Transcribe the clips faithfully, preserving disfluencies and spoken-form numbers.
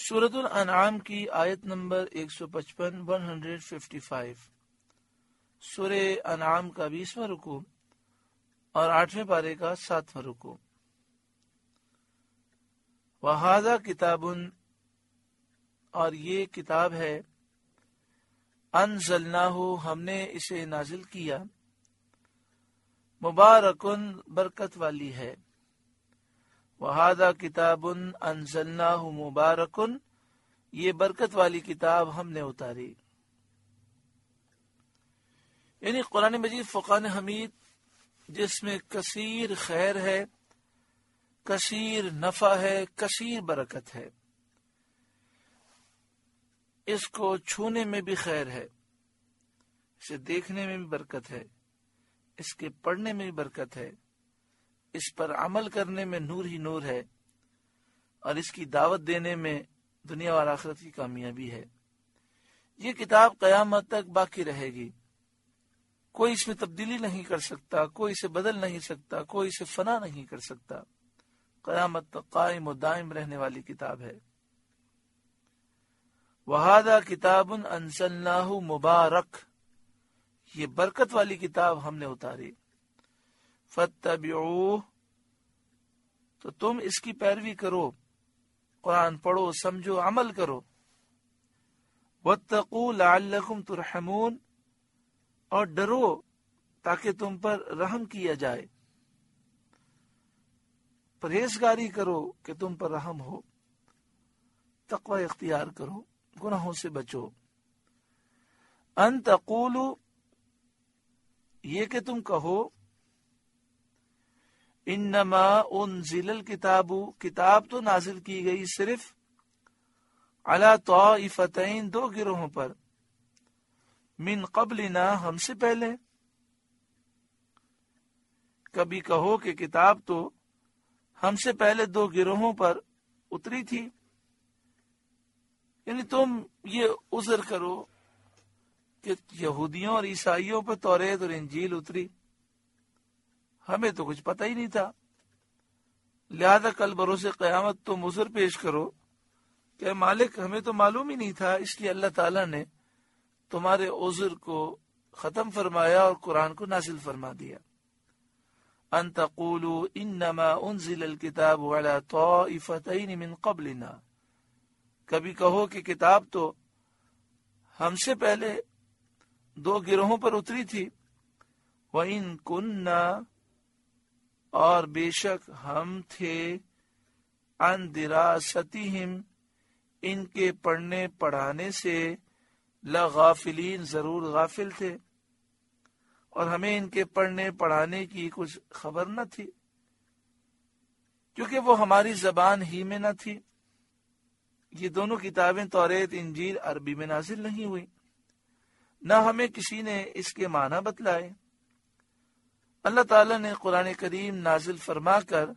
سورۃ الانعام کی آیت نمبر ایک سو پچپن ون ہنڈریڈ ففٹی فائیو سورہ انعام کا بیسواں رکوع اور آٹھویں پارے کا ساتواں رکوع. وَهَذَا کتاب، اور یہ کتاب ہے، انزلناہ، ہم نے اسے نازل کیا، مبارکن، برکت والی ہے. وَهَذَا کتاب انزلناہ مبارکن، یہ برکت والی کتاب ہم نے اتاری. یعنی قرآن مجید فقان حمید جس میں کثیر خیر ہے، کثیر نفع ہے، کثیر برکت ہے. اس کو چھونے میں بھی خیر ہے، اسے دیکھنے میں بھی برکت ہے، اس کے پڑھنے میں بھی برکت ہے، اس پر عمل کرنے میں نور ہی نور ہے، اور اس کی دعوت دینے میں دنیا اور آخرت کی کامیابی ہے. یہ کتاب قیامت تک باقی رہے گی، کوئی اس میں تبدیلی نہیں کر سکتا، کوئی اسے بدل نہیں سکتا، کوئی اسے فنا نہیں کر سکتا. قیامت تک قائم و دائم رہنے والی کتاب ہے. وَهَذَا کتاب انزلناہ مبارک، یہ برکت والی کتاب ہم نے اتاری. فَاتَّبِعُوهُ، تو تم اس کی پیروی کرو، قرآن پڑھو، سمجھو، عمل کرو. وَاتَّقُوا لَعَلَّكُمْ تُرْحَمُونَ، اور ڈرو تاکہ تم پر رحم کیا جائے. پرہیزگاری کرو کہ تم پر رحم ہو، تقوی اختیار کرو، گناہوں سے بچو. ان تقولوا، یہ کہ تم کہو، انما انزل الکتاب، کتاب تو نازل کی گئی صرف علی طائفتین، دو گروہوں پر، من قبلنا، ہم سے پہلے. کبھی کہو کہ کتاب تو ہم سے پہلے دو گروہوں پر اتری تھی. یعنی تم یہ عذر کرو کہ یہودیوں اور عیسائیوں پر توریت اور انجیل اتری، ہمیں تو کچھ پتہ ہی نہیں تھا. لہذا کل بروز قیامت تم عذر پیش کرو کہ مالک ہمیں تو معلوم ہی نہیں تھا، اس لیے اللہ تعالیٰ نے تمہارے عذر کو ختم فرمایا اور قرآن کو نازل فرما دیا. ان تقولوا انما انزل الکتاب علی طائفتین من قبلنا، کبھی کہو کہ کتاب تو ہم سے پہلے دو گروہوں پر اتری تھی. وَإِن كُنَّا، اور بے شک ہم تھے، عن دراستہم، ان کے پڑھنے پڑھانے سے، لغافلین، ضرور غافل تھے، اور ہمیں ان کے پڑھنے پڑھانے کی کچھ خبر نہ تھی، کیونکہ وہ ہماری زبان ہی میں نہ تھی. یہ دونوں کتابیں توریت انجیل عربی میں نازل نہیں ہوئی، نہ ہمیں کسی نے اس کے معنی بتلائے. اللہ تعالیٰ نے قرآن کریم نازل فرما کر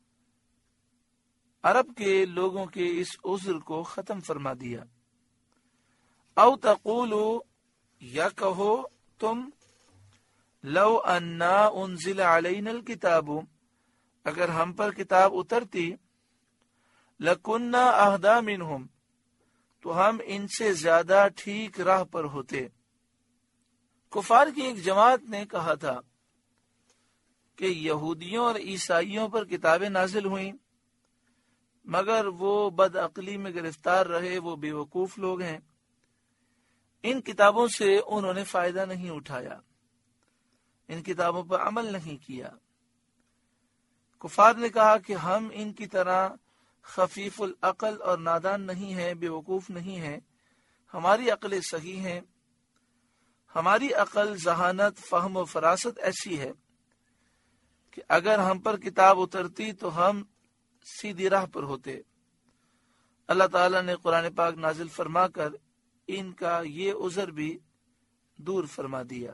عرب کے لوگوں کے اس عذر کو ختم فرما دیا. او تقولو، یا کہو تم، لو انا انزل علینا الکتاب، اگر ہم پر کتاب اترتی، لکننا اہدی منہم، تو ہم ان سے زیادہ ٹھیک راہ پر ہوتے. کفار کی ایک جماعت نے کہا تھا کہ یہودیوں اور عیسائیوں پر کتابیں نازل ہوئیں، مگر وہ بد عقلی میں گرفتار رہے، وہ بے وقوف لوگ ہیں، ان کتابوں سے انہوں نے فائدہ نہیں اٹھایا، ان کتابوں پر عمل نہیں کیا. کفار نے کہا کہ ہم ان کی طرح خفیف العقل اور نادان نہیں ہیں، بے وقوف نہیں ہیں، ہماری عقلیں صحیح ہیں، ہماری عقل، ذہانت، فہم و فراست ایسی ہے کہ اگر ہم پر کتاب اترتی تو ہم سیدھی راہ پر ہوتے. اللہ تعالیٰ نے قرآن پاک نازل فرما کر ان کا یہ عذر بھی دور فرما دیا.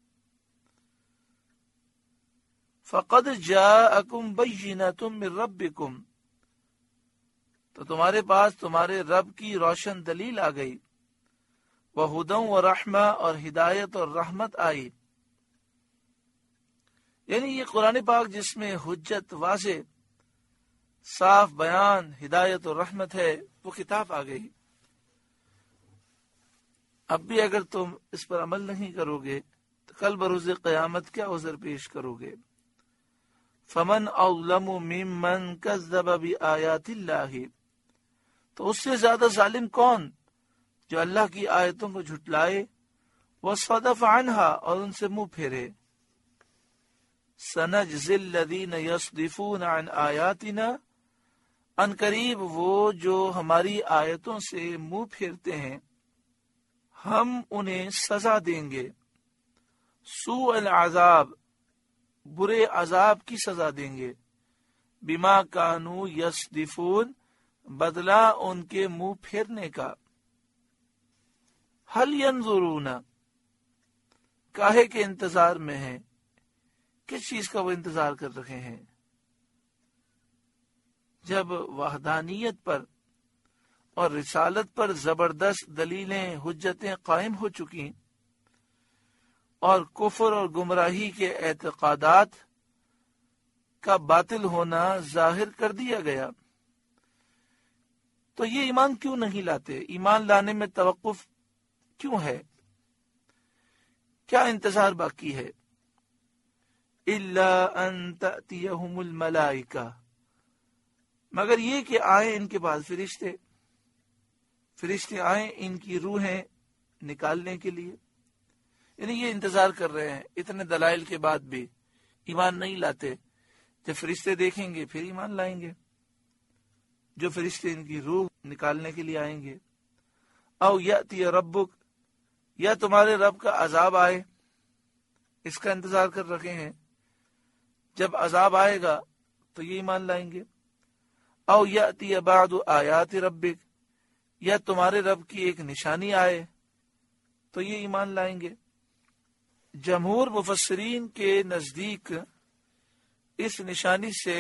فَقَدْ جَاءَكُمْ بَيِّنَةٌ مِّن رَبِّكُمْ، تو تمہارے پاس تمہارے رب کی روشن دلیل آ گئی. وَهُدًى وَرَحْمَةٌ، اور ہدایت اور رحمت آئی. یعنی یہ قرآن پاک جس میں حجت واضح صاف بیان ہدایت اور رحمت ہے، وہ کتاب آ گئی۔ اب بھی اگر تم اس پر عمل نہیں کرو گے تو کل بروز قیامت کیا عذر پیش کرو گے؟ فمن اظلم ممن کذب بآیات اللہ، تو اس سے زیادہ ظالم کون جو اللہ کی آیتوں کو جھٹلائے، وصدف عنہا، اور ان سے منہ پھیرے۔ سنجزی الذین یصدفون عن آیاتنا، ان قریب وہ جو ہماری آیتوں سے منہ پھیرتے ہیں ہم انہیں سزا دیں گے، سوء العذاب، برے عذاب کی سزا دیں گے، بما کانوا یصدفون، بدلہ ان کے منہ پھیرنے کا۔ هل ينظرون، کاہے کے انتظار میں ہیں، کس چیز کا وہ انتظار کر رہے ہیں؟ جب وحدانیت پر اور رسالت پر زبردست دلیلیں حجتیں قائم ہو چکی اور کفر اور گمراہی کے اعتقادات کا باطل ہونا ظاہر کر دیا گیا، تو یہ ایمان کیوں نہیں لاتے؟ ایمان لانے میں توقف کیوں ہے؟ کیا انتظار باقی ہے؟ الا ان تأتیہم الملائکہ، مگر یہ کہ آئیں ان کے بعد فرشتے فرشتے آئیں ان کی روحیں نکالنے کے لیے، یعنی یہ انتظار کر رہے ہیں۔ اتنے دلائل کے بعد بھی ایمان نہیں لاتے، جب فرشتے دیکھیں گے پھر ایمان لائیں گے، جو فرشتے ان کی روح نکالنے کے لیے آئیں گے۔ او یأتی ربک، یا تمہارے رب کا عذاب آئے، اس کا انتظار کر رکھے ہیں، جب عذاب آئے گا تو یہ ایمان لائیں گے۔ او یأتی بعض آیات ربک، یا تمہارے رب کی ایک نشانی آئے تو یہ ایمان لائیں گے۔ جمہور مفسرین کے نزدیک اس نشانی سے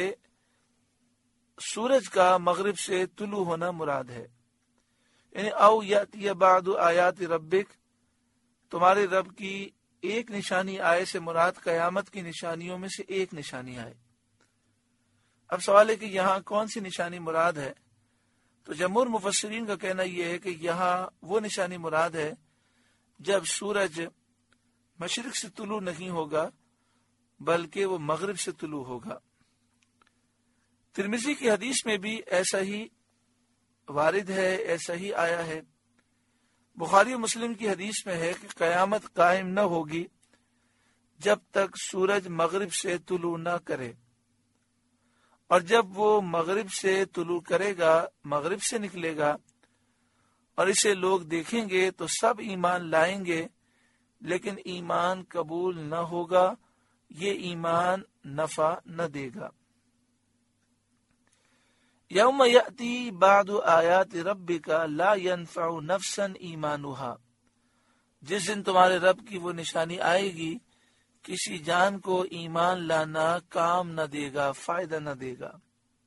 سورج کا مغرب سے طلوع ہونا مراد ہے، یعنی او یأتی بعض آیات ربک، تمہارے رب کی ایک نشانی آئے سے مراد قیامت کی نشانیوں میں سے ایک نشانی آئے۔ اب سوال ہے کہ یہاں کون سی نشانی مراد ہے؟ تو جمہور مفسرین کا کہنا یہ ہے کہ یہاں وہ نشانی مراد ہے جب سورج مشرق سے طلوع نہیں ہوگا بلکہ وہ مغرب سے طلوع ہوگا۔ ترمذی کی حدیث میں بھی ایسا ہی وارد ہے، ایسا ہی آیا ہے۔ بخاری و مسلم کی حدیث میں ہے کہ قیامت قائم نہ ہوگی جب تک سورج مغرب سے طلوع نہ کرے، اور جب وہ مغرب سے طلوع کرے گا، مغرب سے نکلے گا اور اسے لوگ دیکھیں گے تو سب ایمان لائیں گے، لیکن ایمان قبول نہ ہوگا، یہ ایمان نفع نہ دے گا۔ یوم یأتی بعض آیات ربک لا ينفع نفسا ایمانها، جس دن تمہارے رب کی وہ نشانی آئے گی کسی جان کو ایمان لانا کام نہ دے گا، فائدہ نہ دے گا۔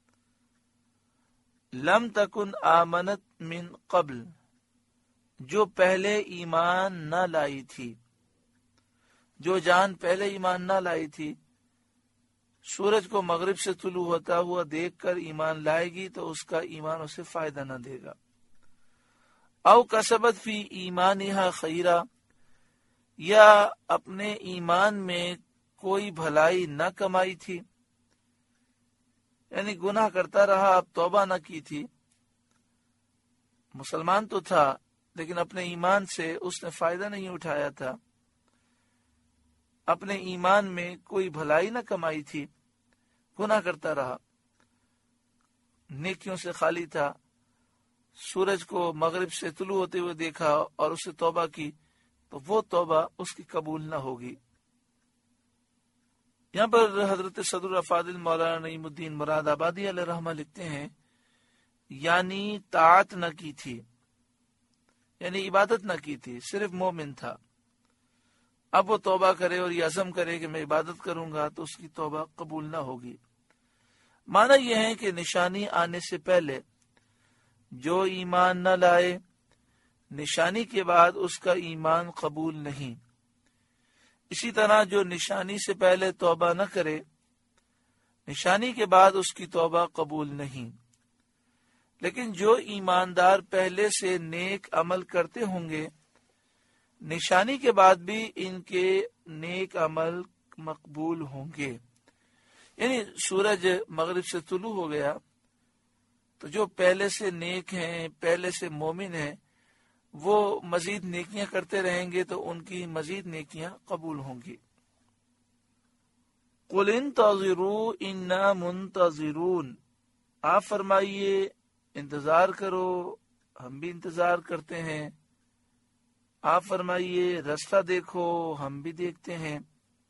لم تکن آمنت من قبل، جو پہلے ایمان نہ لائی تھی، جو جان پہلے ایمان نہ لائی تھی، سورج کو مغرب سے طلوع ہوتا ہوا دیکھ کر ایمان لائے گی تو اس کا ایمان اسے فائدہ نہ دے گا۔ او کسبت فی ایمانہا خیرا، یا اپنے ایمان میں کوئی بھلائی نہ کمائی تھی، یعنی گناہ کرتا رہا، اب توبہ نہ کی تھی، مسلمان تو تھا لیکن اپنے ایمان سے اس نے فائدہ نہیں اٹھایا تھا، اپنے ایمان میں کوئی بھلائی نہ کمائی تھی، گناہ کرتا رہا، نیکیوں سے خالی تھا، سورج کو مغرب سے طلوع ہوتے ہوئے دیکھا اور اسے توبہ کی تو وہ توبہ اس کی قبول نہ ہوگی۔ یہاں پر حضرت صدر افاضل مولانا نعیم الدین مراد آبادی علیہ رحمہ لکھتے ہیں یعنی طاعت نہ کی تھی، یعنی عبادت نہ کی تھی، صرف مومن تھا، اب وہ توبہ کرے اور یہ عزم کرے کہ میں عبادت کروں گا تو اس کی توبہ قبول نہ ہوگی۔ معنی یہ ہے کہ نشانی آنے سے پہلے جو ایمان نہ لائے، نشانی کے بعد اس کا ایمان قبول نہیں۔ اسی طرح جو نشانی سے پہلے توبہ نہ کرے، نشانی کے بعد اس کی توبہ قبول نہیں۔ لیکن جو ایماندار پہلے سے نیک عمل کرتے ہوں گے، نشانی کے بعد بھی ان کے نیک عمل مقبول ہوں گے۔ یعنی سورج مغرب سے طلوع ہو گیا تو جو پہلے سے نیک ہیں، پہلے سے مومن ہیں، وہ مزید نیکیاں کرتے رہیں گے تو ان کی مزید نیکیاں قبول ہوں گی۔ قُلْ انتظروا اِنَّا مُنتظرون، آپ فرمائیے انتظار کرو، ہم بھی انتظار کرتے ہیں۔ آپ فرمائیے رستہ دیکھو، ہم بھی دیکھتے ہیں۔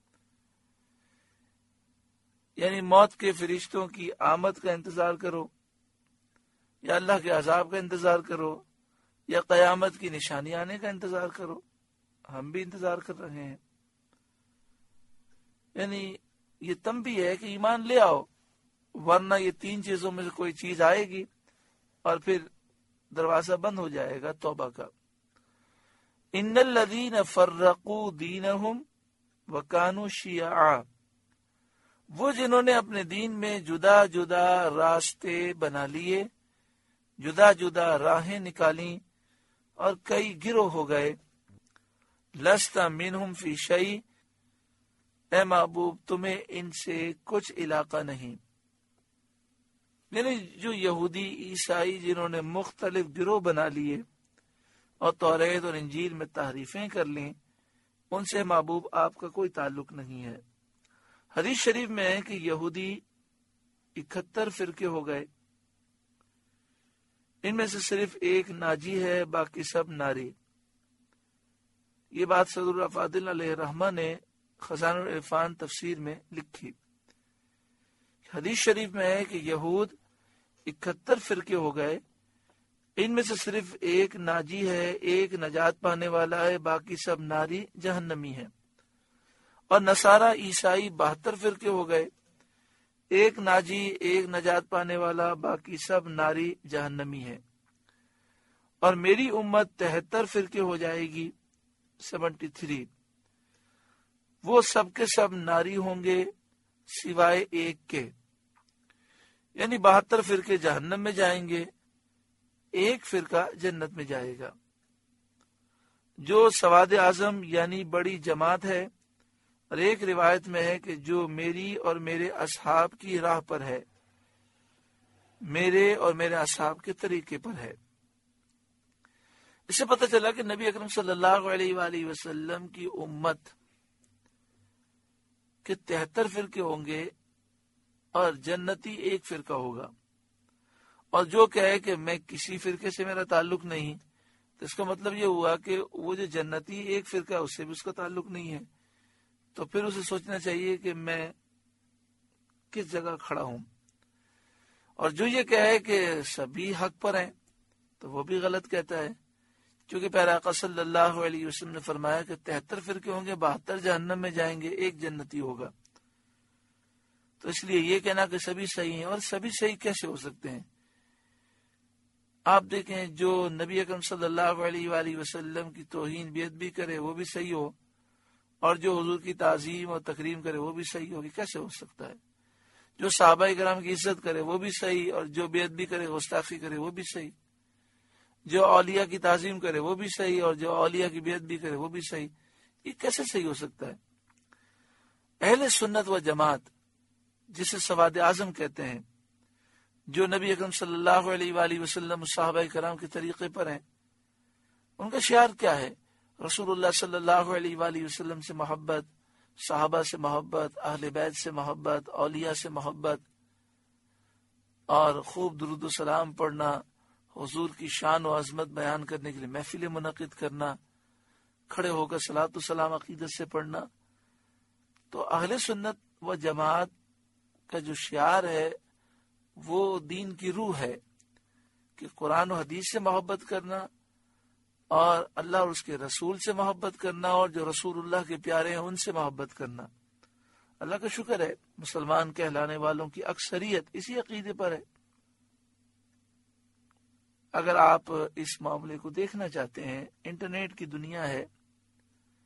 یعنی موت کے فرشتوں کی آمد کا انتظار کرو، یا اللہ کے عذاب کا انتظار کرو، یا قیامت کی نشانی آنے کا انتظار کرو، ہم بھی انتظار کر رہے ہیں۔ یعنی یہ تنبیہ ہے کہ ایمان لے آؤ، ورنہ یہ تین چیزوں میں سے کوئی چیز آئے گی اور پھر دروازہ بند ہو جائے گا توبہ کا۔ ان الذین فرقوا دینہم وکانوا شیعا، وہ جنہوں نے اپنے دین میں جدا جدا راستے بنا لیے، جدا جدا راہیں نکالیں اور کئی گروہ ہو گئے۔ لست منہم فی شیء، اے محبوب تمہیں ان سے کچھ علاقہ نہیں۔ یعنی جو یہودی عیسائی جنہوں نے مختلف گروہ بنا لیے اور توریت اور انجیل میں تحریفیں کر لیں، ان سے محبوب آپ کا کوئی تعلق نہیں ہے۔ حدیث شریف میں ہے کہ یہودی اکہتر فرقے ہو گئے، ان میں سے صرف ایک ناجی ہے، باقی سب ناری۔ یہ بات صدر افاضل علیہ الرحمہ نے خزانہ العرفان تفسیر میں لکھی۔ حدیث شریف میں ہے کہ یہود اکہتر فرقے ہو گئے، ان میں سے صرف ایک ناجی ہے، ایک نجات پانے والا ہے، باقی سب ناری جہنمی ہیں۔ اور نصارہ عیسائی بہتر فرقے ہو گئے، ایک ناجی، ایک نجات پانے والا، باقی سب ناری جہنمی ہے۔ اور میری امت تہتر فرقے ہو جائے گی، سیونٹی تھری، وہ سب کے سب ناری ہوں گے سوائے ایک کے، یعنی بہتر فرقے جہنم میں جائیں گے، ایک فرقہ جنت میں جائے گا۔ جو سواد اعظم یعنی بڑی جماعت ہے، اور ایک روایت میں ہے کہ جو میری اور میرے اصحاب کی راہ پر ہے، میرے اور میرے اصحاب کے طریقے پر ہے۔ اس سے پتہ چلا کہ نبی اکرم صلی اللہ علیہ وآلہ وسلم کی امت کے تہتر فرقے ہوں گے اور جنتی ایک فرقہ ہوگا۔ اور جو کہے کہ میں کسی فرقے سے میرا تعلق نہیں، تو اس کا مطلب یہ ہوا کہ وہ جو جنتی ایک فرقہ ہے اس سے بھی اس کا تعلق نہیں ہے۔ تو پھر اسے سوچنا چاہیے کہ میں کس جگہ کھڑا ہوں۔ اور جو یہ کہے کہ سبھی حق پر ہیں تو وہ بھی غلط کہتا ہے، کیونکہ پیارا آقا صلی اللہ علیہ وسلم نے فرمایا کہ تہتر فرقے ہوں گے، بہتر جہنم میں جائیں گے، ایک جنتی ہوگا۔ تو اس لیے یہ کہنا کہ سبھی صحیح ہیں، اور سبھی صحیح کیسے ہو سکتے ہیں؟ آپ دیکھیں جو نبی اکرم صلی اللہ علیہ وآلہ وسلم کی توہین بیعت بھی کرے وہ بھی صحیح ہو، اور جو حضور کی تعظیم اور تکریم کرے وہ بھی صحیح ہوگی، کیسے ہو سکتا ہے؟ جو صحابہ کرام کی عزت کرے وہ بھی صحیح، اور جو بیعت بھی کرے گستاخی کرے وہ بھی صحیح، جو اولیاء کی تعظیم کرے وہ بھی صحیح، اور جو اولیاء کی بیعت بھی کرے وہ بھی صحیح۔ یہ کیسے صحیح ہو سکتا ہے؟ اہل سنت و جماعت جسے سواد اعظم کہتے ہیں، جو نبی اکرم صلی اللہ علیہ وآلہ وسلم صحابہ کرام کے طریقے پر ہیں، ان کا شعار کیا ہے؟ رسول اللہ صلی اللہ علیہ وآلہ وسلم سے محبت، صحابہ سے محبت، اہل بیت سے محبت، اولیاء سے محبت، اور خوب درود و سلام پڑھنا، حضور کی شان و عظمت بیان کرنے کے لیے محفلیں منعقد کرنا، کھڑے ہو کر صلاۃ و سلام عقیدت سے پڑھنا۔ تو اہل سنت و جماعت کا جو شعار ہے وہ دین کی روح ہے کہ قرآن و حدیث سے محبت کرنا، اور اللہ اور اس کے رسول سے محبت کرنا، اور جو رسول اللہ کے پیارے ہیں ان سے محبت کرنا۔ اللہ کا شکر ہے مسلمان کہلانے والوں کی اکثریت اسی عقیدے پر ہے۔ اگر آپ اس معاملے کو دیکھنا چاہتے ہیں، انٹرنیٹ کی دنیا ہے،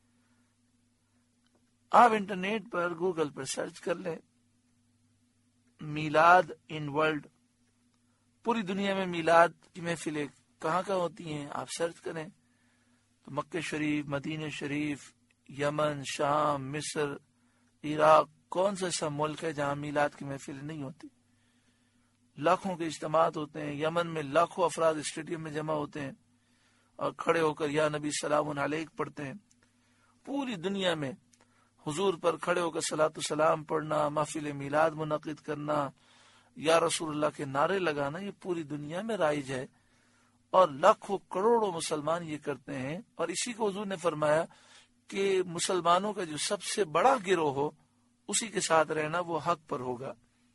آپ انٹرنیٹ پر گوگل پر سرچ کر لیں، میلاد ان ورلڈ، پوری دنیا میں میلاد کی محفلیں کہاں کہاں ہوتی ہیں آپ سرچ کریں تو مکہ شریف، مدینہ شریف، یمن، شام، مصر، عراق، کون سا ایسا ملک ہے جہاں میلاد کی محفلیں نہیں ہوتی؟ لاکھوں کے اجتماعات ہوتے ہیں، یمن میں لاکھوں افراد اسٹیڈیم میں جمع ہوتے ہیں اور کھڑے ہو کر یا نبی سلام علیک پڑھتے ہیں۔ پوری دنیا میں حضور پر کھڑے ہو کر صلاۃ و سلام پڑھنا، محفل میلاد منعقد کرنا، یا رسول اللہ کے نعرے لگانا، یہ پوری دنیا میں رائج ہے اور لاکھوں کروڑوں مسلمان یہ کرتے ہیں۔ اور اسی کو حضور نے فرمایا کہ مسلمانوں کا جو سب سے بڑا گروہ ہو اسی کے ساتھ رہنا وہ حق پر ہوگا۔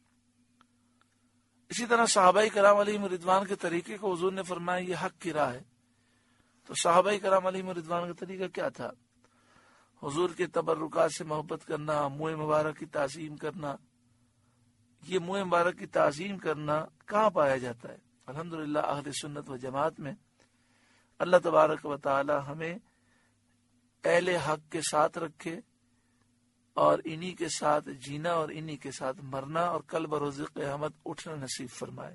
اسی طرح صحابہ کرام علیہم رضوان کے طریقے کو حضور نے فرمایا یہ حق کی راہ ہے۔ تو صحابہ کرام علیہم رضوان کا طریقہ کیا تھا؟ حضور کے تبرکات سے محبت کرنا، منہ مبارک کی تعظیم کرنا۔ یہ منہ مبارک کی تعظیم کرنا کہاں پایا جاتا ہے؟ الحمدللہ اہل سنت و جماعت میں۔ اللہ تبارک و تعالی ہمیں اہل حق کے ساتھ رکھے اور انہی کے ساتھ جینا اور انہی کے ساتھ مرنا اور کل بروز قیامت اٹھنا نصیب فرمائے۔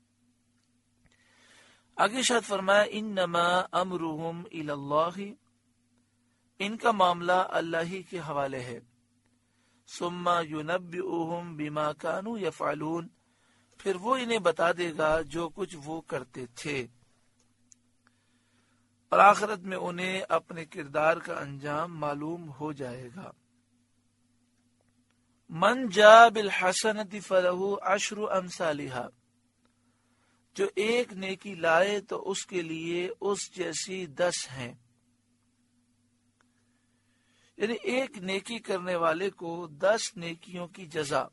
آگے شاید فرمایا انما امرهم الی اللہ، ان کا معاملہ اللہ ہی کے حوالے ہے۔ ثم ینبئهم بما كانوا یفعلون، پھر وہ انہیں بتا دے گا جو کچھ وہ کرتے تھے، اور آخرت میں انہیں اپنے کردار کا انجام معلوم ہو جائے گا۔ من جاء بالحسنۃ فلہ عشر امثالھا، جو ایک نیکی لائے تو اس کے لیے اس جیسی دس ہیں، یعنی ایک نیکی کرنے والے کو دس نیکیوں کی جزا۔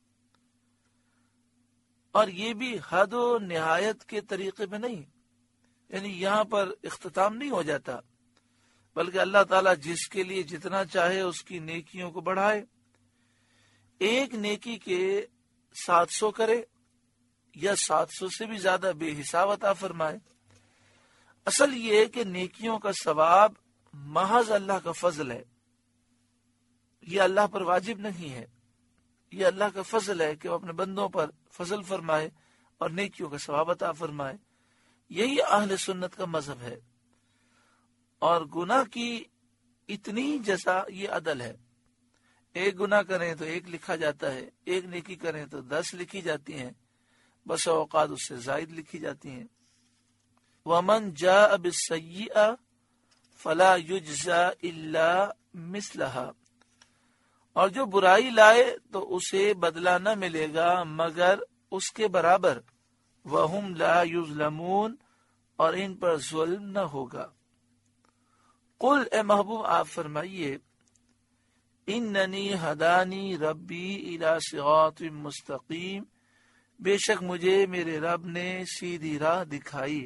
اور یہ بھی حد و نہایت کے طریقے میں نہیں، یعنی یہاں پر اختتام نہیں ہو جاتا، بلکہ اللہ تعالیٰ جس کے لیے جتنا چاہے اس کی نیکیوں کو بڑھائے۔ ایک نیکی کے سات سو کرے یا سات سو سے بھی زیادہ بے حساب عطا فرمائے۔ اصل یہ ہے کہ نیکیوں کا ثواب محض اللہ کا فضل ہے، یہ اللہ پر واجب نہیں ہے، یہ اللہ کا فضل ہے کہ وہ اپنے بندوں پر فضل فرمائے اور نیکیوں کا ثواب عطا فرمائے۔ یہی اہل سنت کا مذہب ہے۔ اور گناہ کی اتنی جزا یہ عدل ہے، ایک گناہ کریں تو ایک لکھا جاتا ہے، ایک نیکی کریں تو دس لکھی جاتی ہیں، بس اوقات اس سے زائد لکھی جاتی ہیں۔ وَمَنْ جَاءَ بِالسَّيِّئَةِ فَلَا يُجْزَى إِلَّا مِثْلَهَا، اور جو برائی لائے تو اسے بدلہ نہ ملے گا مگر اس کے برابر۔ وَهُمْ لَا يُظْلَمُونَ، اور ان پر ظلم نہ ہوگا۔ قل، اے محبوب آپ فرمائیے، اننی ہدانی ربی الی صراط مستقیم، بے شک مجھے میرے رب نے سیدھی راہ دکھائی،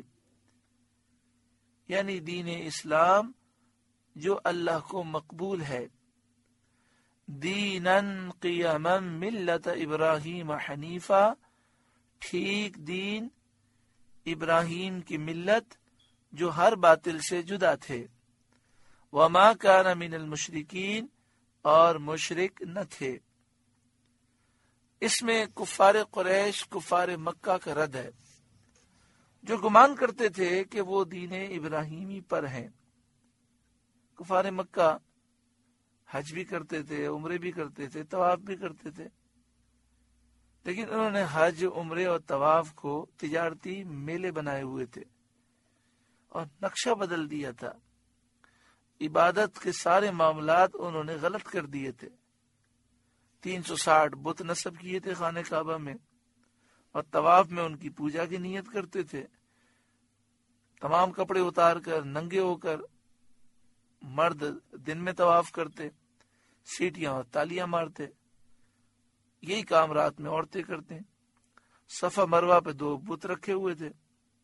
یعنی دین اسلام جو اللہ کو مقبول ہے۔ دیناً قیما ملت ابراہیم حنیفہ، ٹھیک دین ابراہیم کی ملت جو ہر باطل سے جدا تھے۔ وما کان من المشرکین، اور مشرک نہ تھے۔ اس میں کفار قریش، کفار مکہ کا رد ہے، جو گمان کرتے تھے کہ وہ دین ابراہیمی پر ہیں۔ کفار مکہ حج بھی کرتے تھے، عمرے بھی کرتے تھے، طواف بھی کرتے تھے، لیکن انہوں نے حج، عمرے اور طواف کو تجارتی میلے بنائے ہوئے تھے اور نقشہ بدل دیا تھا۔ عبادت کے سارے معاملات انہوں نے غلط کر دیے تھے۔ تین سو ساٹھ بت نصب کیے تھے خانہ کعبہ میں، اور طواف میں ان کی پوجا کی نیت کرتے تھے۔ تمام کپڑے اتار کر، ننگے ہو کر مرد دن میں طواف کرتے، سیٹیاں اور تالیاں مارتے۔ یہی کام رات میں عورتیں کرتے۔ صفا مروہ پہ دو بت رکھے ہوئے تھے،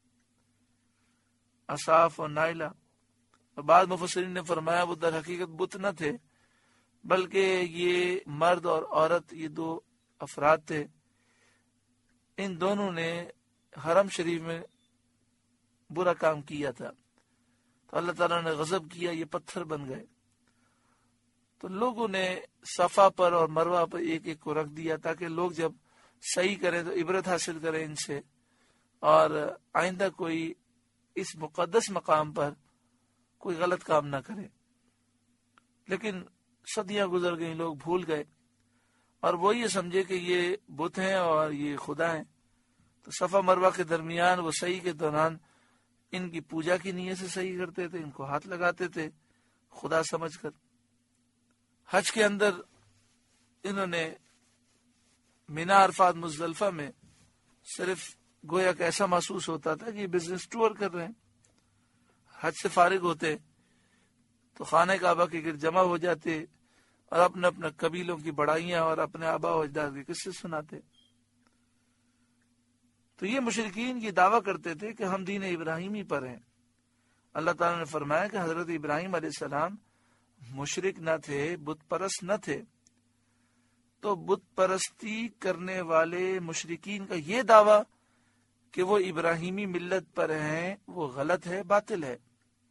اصاف اور نائلہ۔ اور بعض مفسرین نے فرمایا وہ در حقیقت بت نہ تھے، بلکہ یہ مرد اور عورت، یہ دو افراد تھے۔ ان دونوں نے حرم شریف میں برا کام کیا تھا، تو اللہ تعالیٰ نے غضب کیا، یہ پتھر بن گئے۔ تو لوگوں نے صفا پر اور مروہ پر ایک ایک کو رکھ دیا، تاکہ لوگ جب صحیح کریں تو عبرت حاصل کریں ان سے، اور آئندہ کوئی اس مقدس مقام پر کوئی غلط کام نہ کرے۔ لیکن صدیاں گزر گئیں، لوگ بھول گئے اور وہ یہ سمجھے کہ یہ بت ہیں اور یہ خدا ہیں، تو صفا مروہ کے درمیان وہ صحیح کے دوران ان کی پوجا کی نیت سے صحیح کرتے تھے، ان کو ہاتھ لگاتے تھے خدا سمجھ کر۔ حج کے اندر انہوں نے مینا، عرفات، مزدلفہ میں صرف گویا کہ ایسا محسوس ہوتا تھا کہ یہ بزنس ٹور کر رہے ہیں۔ حج سے فارغ ہوتے تو خانہ کعبہ کے گرد جمع ہو جاتے اور اپنے اپنے قبیلوں کی بڑائیاں اور اپنے آبا و اجداد کے قصے سناتے۔ تو یہ مشرکین یہ دعویٰ کرتے تھے کہ ہم دین ابراہیمی پر ہیں۔ اللہ تعالیٰ نے فرمایا کہ حضرت ابراہیم علیہ السلام مشرک نہ تھے، بت پرست نہ تھے، تو بت پرستی کرنے والے مشرکین کا یہ دعویٰ کہ وہ ابراہیمی ملت پر ہیں وہ غلط ہے، باطل ہے۔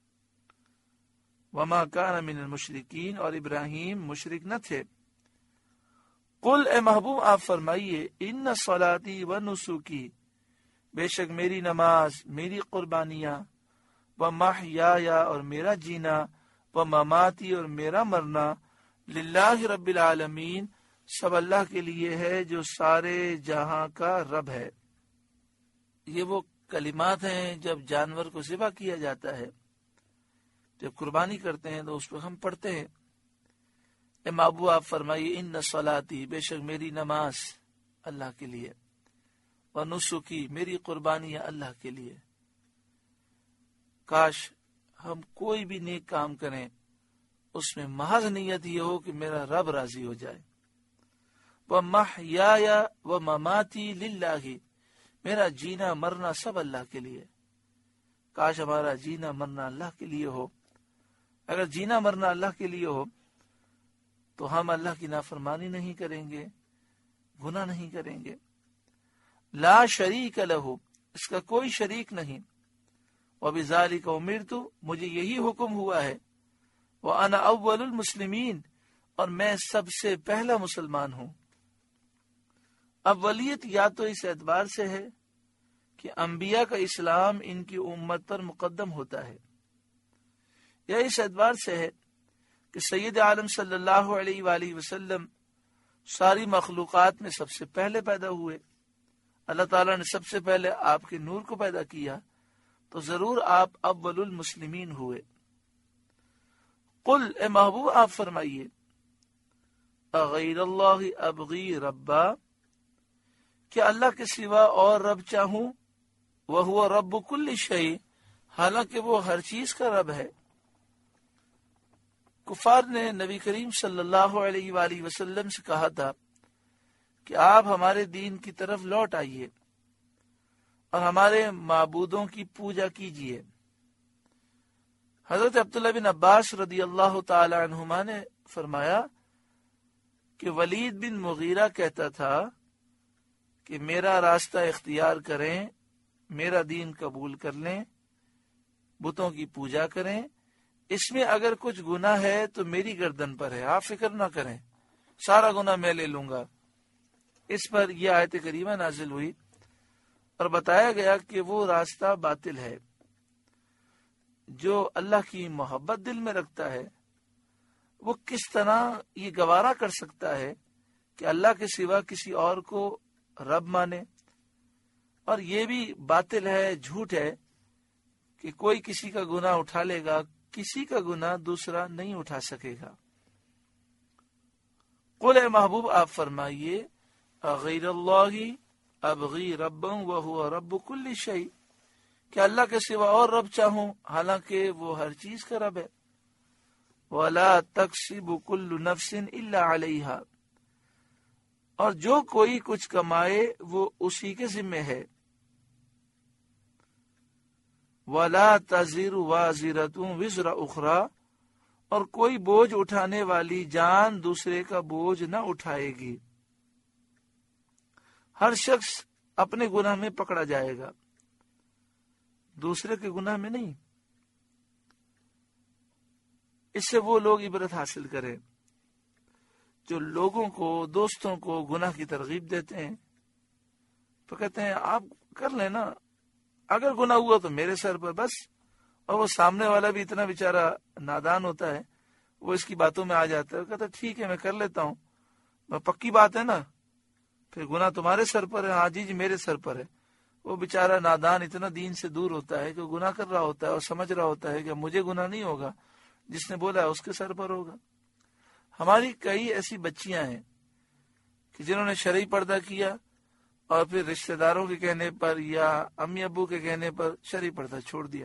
وما کان من المشرکین، اور ابراہیم مشرک نہ تھے۔ قل، اے محبوب آپ فرمائیے، ان صلاتی و نسکی، بے شک میری نماز، میری قربانیاں، و محیایا، اور میرا جینا، و مماتی، اور میرا مرنا، للہ رب العالمین، سب اللہ کے لیے ہے جو سارے جہاں کا رب ہے۔ یہ وہ کلمات ہیں جب جانور کو ذبح کیا جاتا ہے، جب قربانی کرتے ہیں تو اس پہ ہم پڑھتے ہیں۔ اے محبوب آپ فرمائیے، ان صلاتی، بے شک میری نماز اللہ کے لیے، و نسکی، میری قربانیاں اللہ کے لیے۔ کاش ہم کوئی بھی نیک کام کریں اس میں محض نیت یہ ہو کہ میرا رب راضی ہو جائے۔ و محیایا و مماتی للہ، میرا جینا مرنا سب اللہ کے لیے۔ کاش ہمارا جینا مرنا اللہ کے لیے ہو۔ اگر جینا مرنا اللہ کے لیے ہو تو ہم اللہ کی نافرمانی نہیں کریں گے، گناہ نہیں کریں گے۔ لا شریک لہ، اس کا کوئی شریک نہیں۔ وبذالک امرت، مجھے یہی حکم ہوا ہے۔ وانا اول المسلمین، اور میں سب سے پہلا مسلمان ہوں۔ اولیت یا تو اس اعتبار سے ہے کہ انبیاء کا اسلام ان کی امت پر مقدم ہوتا ہے، یا اس اعتبار سے ہے کہ سید عالم صلی اللہ علیہ وآلہ وسلم ساری مخلوقات میں سب سے پہلے پیدا ہوئے۔ اللہ تعالیٰ نے سب سے پہلے آپ کے نور کو پیدا کیا، تو ضرور آپ اول المسلمین ہوئے۔ قل، اے محبوب آپ فرمائیے، اغیر اللہ ابغی ربا، کہ اللہ کے سوا اور رب چاہوں، وہو رب کل شیء، حالانکہ وہ ہر چیز کا رب ہے۔ کفار نے نبی کریم صلی اللہ علیہ وآلہ وسلم سے کہا تھا کہ آپ ہمارے دین کی طرف لوٹ آئیے اور ہمارے معبودوں کی پوجا کیجیے۔ حضرت عبداللہ بن عباس رضی اللہ تعالی عنہما نے فرمایا کہ ولید بن مغیرہ کہتا تھا کہ میرا راستہ اختیار کریں، میرا دین قبول کر لیں، بتوں کی پوجا کریں، اس میں اگر کچھ گناہ ہے تو میری گردن پر ہے، آپ فکر نہ کریں، سارا گناہ میں لے لوں گا۔ اس پر یہ آیت کریمہ نازل ہوئی اور بتایا گیا کہ وہ راستہ باطل ہے۔ جو اللہ کی محبت دل میں رکھتا ہے وہ کس طرح یہ گوارا کر سکتا ہے کہ اللہ کے سوا کسی اور کو رب مانے؟ اور یہ بھی باطل ہے، جھوٹ ہے کہ کوئی کسی کا گناہ اٹھا لے گا، کسی کا گناہ دوسرا نہیں اٹھا سکے گا۔ قل، اے محبوب آپ فرمائیے، اغیر اللہ ابغی ربا وہو رب کل شیء، کہ اللہ کے سوا اور رب چاہوں حالانکہ وہ ہر چیز کا رب ہے۔ ولا تکسب کل نفس الا علیہا، اور جو کوئی کچھ کمائے وہ اسی کے ذمہ ہے۔ ولا تزر وازرۃ وزر اخری، اور کوئی بوجھ اٹھانے والی جان دوسرے کا بوجھ نہ اٹھائے گی۔ ہر شخص اپنے گناہ میں پکڑا جائے گا، دوسرے کے گناہ میں نہیں۔ اس سے وہ لوگ عبرت حاصل کریں جو لوگوں کو، دوستوں کو گناہ کی ترغیب دیتے ہیں، تو کہتے ہیں آپ کر لیں نا، اگر گناہ ہوا تو میرے سر پر بس. اور وہ سامنے والا بھی اتنا بیچارہ نادان ہوتا ہے، وہ اس کی باتوں میں آ جاتا ہے، کہتا ہے ٹھیک ہے میں کر لیتا ہوں، پکی بات ہے نا، پھر گناہ تمہارے سر پر ہے. ہاں جی جی میرے سر پر ہے. وہ بیچارہ نادان اتنا دین سے دور ہوتا ہے کہ وہ گناہ کر رہا ہوتا ہے اور سمجھ رہا ہوتا ہے کہ مجھے گناہ نہیں ہوگا، جس نے بولا ہے اس کے سر پر ہوگا. ہماری کئی ایسی بچیاں ہیں کہ جنہوں نے شرعی پردہ کیا اور پھر رشتہ داروں کے کہنے پر یا امی ابو کے کہنے پر شرعی پردہ چھوڑ دیا.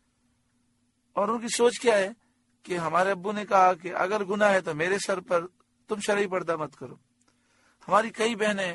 اور ان کی سوچ کیا ہے کہ ہمارے ابو نے کہا کہ اگر گناہ ہے تو میرے سر پر، تم شرعی پردہ مت کرو. ہماری کئی بہنیں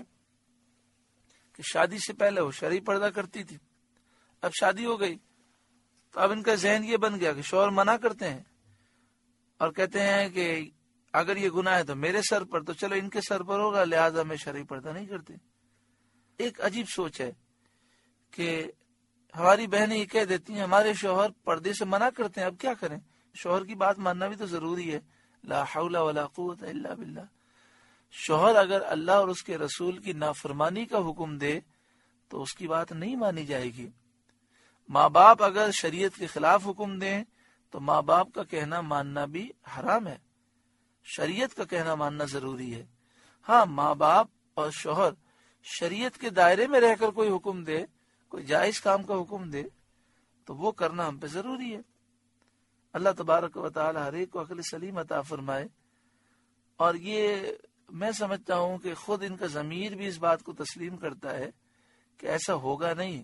کہ شادی سے پہلے وہ شرعی پردہ کرتی تھی، اب شادی ہو گئی تو اب ان کا ذہن یہ بن گیا کہ شوہر منع کرتے ہیں اور کہتے ہیں کہ اگر یہ گناہ ہے تو میرے سر پر، تو چلو ان کے سر پر ہوگا، لہذا میں شرعی پردہ نہیں کرتے. ایک عجیب سوچ ہے کہ ہماری بہنیں یہ کہہ دیتی ہیں ہمارے شوہر پردے سے منع کرتے ہیں، اب کیا کریں، شوہر کی بات ماننا بھی تو ضروری ہے. لا حول ولا قوت الا باللہ. شوہر اگر اللہ اور اس کے رسول کی نافرمانی کا حکم دے تو اس کی بات نہیں مانی جائے گی. ماں باپ اگر شریعت کے خلاف حکم دیں تو ماں باپ کا کہنا ماننا بھی حرام ہے. شریعت کا کہنا ماننا ضروری ہے. ہاں ماں باپ اور شوہر شریعت کے دائرے میں رہ کر کوئی حکم دے، کوئی جائز کام کا حکم دے تو وہ کرنا ہم پہ ضروری ہے. اللہ تبارک و تعالی ہر ایک کو عقل سلیم عطا فرمائے. اور یہ میں سمجھتا ہوں کہ خود ان کا ضمیر بھی اس بات کو تسلیم کرتا ہے کہ ایسا ہوگا نہیں،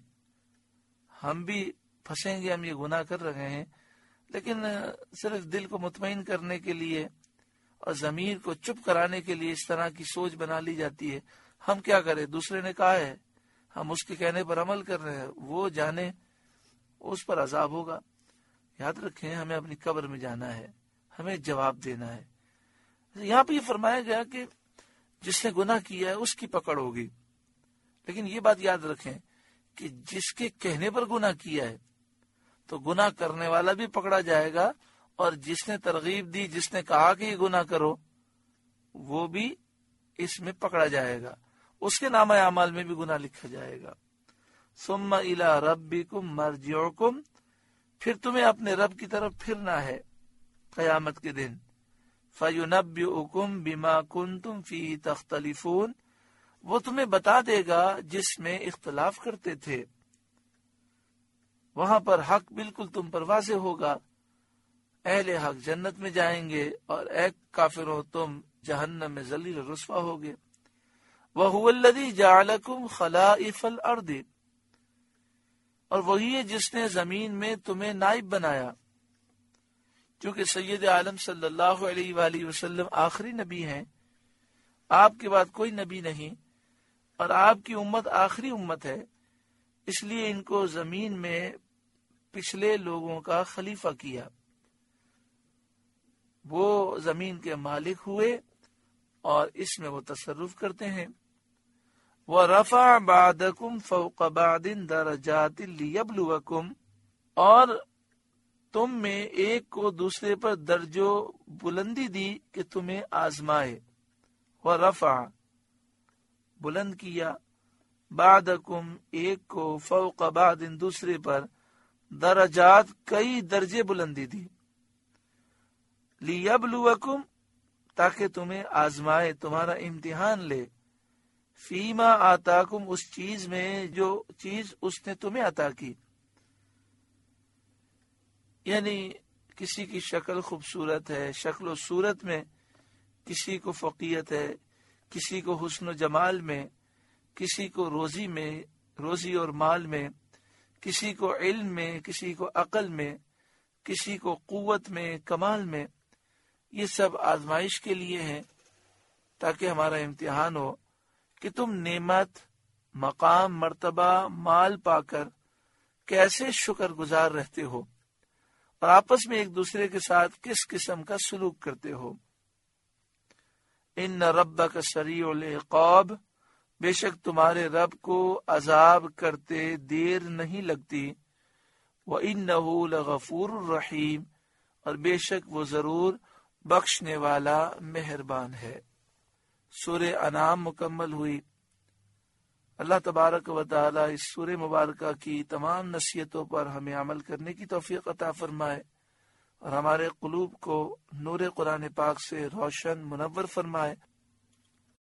ہم بھی پھنسیں گے، ہم یہ گناہ کر رہے ہیں، لیکن صرف دل کو مطمئن کرنے کے لیے اور ضمیر کو چپ کرانے کے لیے اس طرح کی سوچ بنا لی جاتی ہے. ہم کیا کریں، دوسرے نے کہا ہے، ہم اس کے کہنے پر عمل کر رہے ہیں، وہ جانے اس پر عذاب ہوگا. یاد رکھیں ہمیں اپنی قبر میں جانا ہے، ہمیں جواب دینا ہے. یہاں پہ یہ فرمایا گیا کہ جس نے گناہ کیا ہے اس کی پکڑ ہوگی، لیکن یہ بات یاد رکھیں کہ جس کے کہنے پر گناہ کیا ہے تو گناہ کرنے والا بھی پکڑا جائے گا، اور جس نے ترغیب دی، جس نے کہا کہ یہ گناہ کرو، وہ بھی اس میں پکڑا جائے گا، اس کے نامہ اعمال میں بھی گناہ لکھا جائے گا. ثم الی ربکم مرجعکم، پھر تمہیں اپنے رب کی طرف پھرنا ہے قیامت کے دن. فَيُنَبِّئُكُمْ بِمَا كُنْتُمْ فِيهِ تَخْتَلِفُونَ، وہ تمہیں بتا دے گا جس میں اختلاف کرتے تھے. وہاں پر حق بالکل تم پر واضح ہوگا. اہل حق جنت میں جائیں گے اور اے کافروں تم جہنم میں ذلیل و رسوا ہوگے. وَهُوَ الَّذِي جَعَلَكُمْ خَلَائِفَ الْأَرْضِ، اور وہی ہے جس نے زمین میں تمہیں نائب بنایا. کیونکہ سید عالم صلی اللہ علیہ وآلہ وسلم آخری نبی ہیں، آپ کے بعد کوئی نبی نہیں، اور آپ کی امت آخری امت ہے، اس لیے ان کو زمین میں پچھلے لوگوں کا خلیفہ کیا. وہ زمین کے مالک ہوئے اور اس میں وہ تصرف کرتے ہیں. وَرَفَعَ بَعْضَكُمْ فَوْقَ بَعْضٍ دَرَجَاتٍ لِيَبْلُوَكُمْ، اور تم میں ایک کو دوسرے پر درجو بلندی دی کہ تمہیں آزمائے. وَرَفَعَ، بلند کیا، بعدکم، ایک کو، فوق بعد، دوسرے پر، درجات، کئی درجے بلندی دی. لیبلوکم، تاکہ تمہیں آزمائے، تمہارا امتحان لے. فیما آتاکم، اس چیز میں جو چیز اس نے تمہیں عطا کی. یعنی کسی کی شکل خوبصورت ہے، شکل و صورت میں، کسی کو فقیت ہے، کسی کو حسن و جمال میں، کسی کو روزی میں، روزی اور مال میں، کسی کو علم میں، کسی کو عقل میں، کسی کو قوت میں، کمال میں. یہ سب آزمائش کے لیے ہیں تاکہ ہمارا امتحان ہو کہ تم نعمت، مقام، مرتبہ، مال پا کر کیسے شکر گزار رہتے ہو اور آپس میں ایک دوسرے کے ساتھ کس قسم کا سلوک کرتے ہو. ان ربک سریع العقاب، بے شک تمہارے رب کو عذاب کرتے دیر نہیں لگتی. وَإِنَّهُ لَغَفُورٌ الرحیم، اور بے شک وہ ضرور بخشنے والا مہربان ہے. سورہ انعام مکمل ہوئی. اللہ تبارک و تعالی اس سورہ مبارکہ کی تمام نصیحتوں پر ہمیں عمل کرنے کی توفیق عطا فرمائے اور ہمارے قلوب کو نور قرآن پاک سے روشن منور فرمائے۔